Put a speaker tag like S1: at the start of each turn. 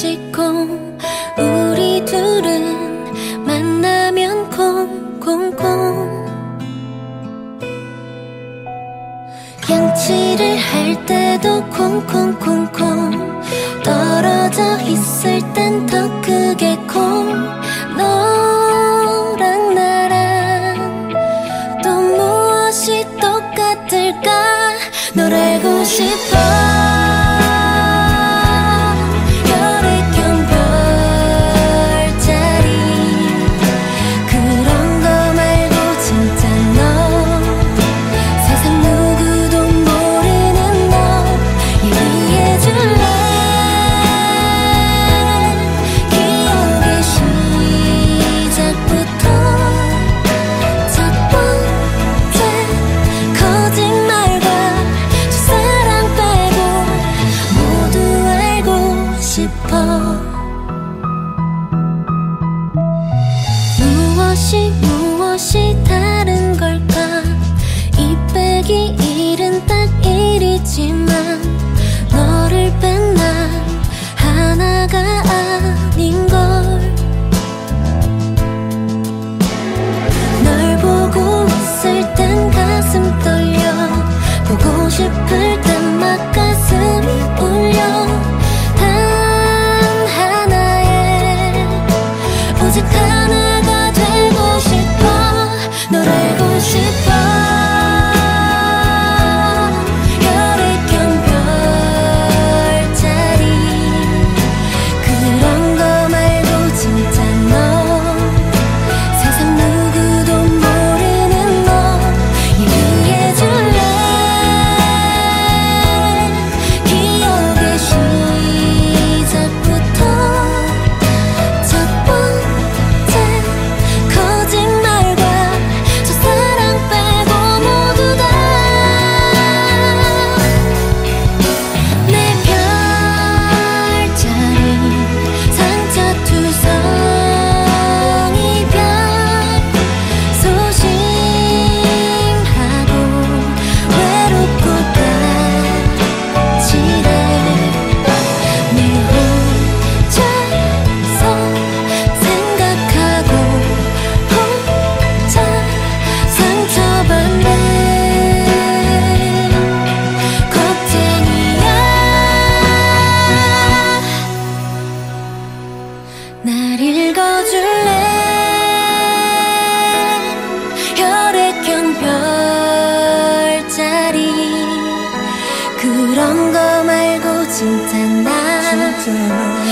S1: 시공 우리 둘은 만나면 콩콩콩 양치를 할 때도 콩콩콩콩 떨어져 있을 땐 더 크게 콩 너랑 나랑 또 무엇이 똑같을까 널 알고 싶어 무엇이 다른 걸까 이 빼기 1은 딱 1이지만 너를 뺀 난 하나가 아닌걸 널 보고 있을 땐 가슴 떨려 보고 싶을 땐 막 가슴이 울려 단 하나에 오직 하나가 되고 싶어 널 알고 싶어 혈액형 별자리 그런 거 말고 진짜 너 세상 누구도 모르는 너 얘기해줄래 기억의 시작부터 첫 번째 거짓말과 첫사랑 빼고 모두 다 내 별자리 상처투성 이별 소심하고 외롭고 까칠해 늘 혼자서 생각하고 혼자 상처받는 겁쟁이야 날 읽어줄래 혈액형 별자리 그런 거 말고 진짜 나